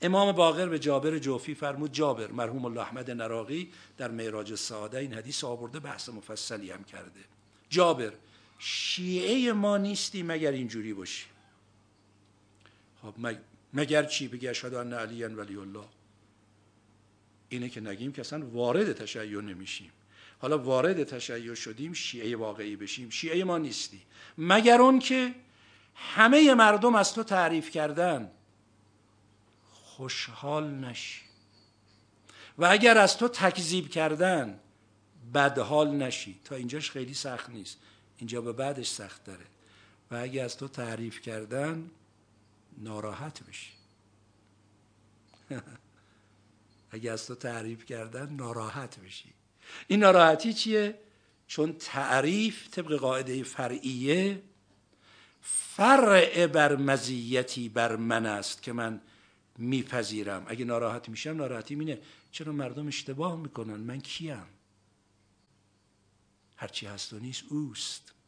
امام باقر به جابر جوفی فرمود، جابر، مرحوم الله احمد نراقی در معراج السعاده این حدیث آورده، بحث مفصلی هم کرده. جابر، شیعه ما نیستی مگر اینجوری باشی. خب مگر چی؟ بگی اشهد ان علی ولی الله. اینه که نگیم که اصلا وارد تشیع نمیشیم. حالا وارد تشیع شدیم، شیعه واقعی بشیم. شیعه ما نیستی مگر اون که همه مردم از تو تعریف کردن خوشحال نشی، و اگر از تو تکذیب کردن بدحال نشی. تا اینجاش خیلی سخت نیست، اینجا به بعدش سخت داره. و اگر از تو تعریف کردن ناراحت بشی. اگر از تو تعریف کردن ناراحت بشی. این ناراحتی چیه؟ چون تعریف طبق قاعده فرعیه فرع بر مزیتی بر من است که من میپذیرم. اگه ناراحت میشم، ناراحتی اینه چرا مردم اشتباه میکنن، من کیم؟ هرچی هست و نیست اوست.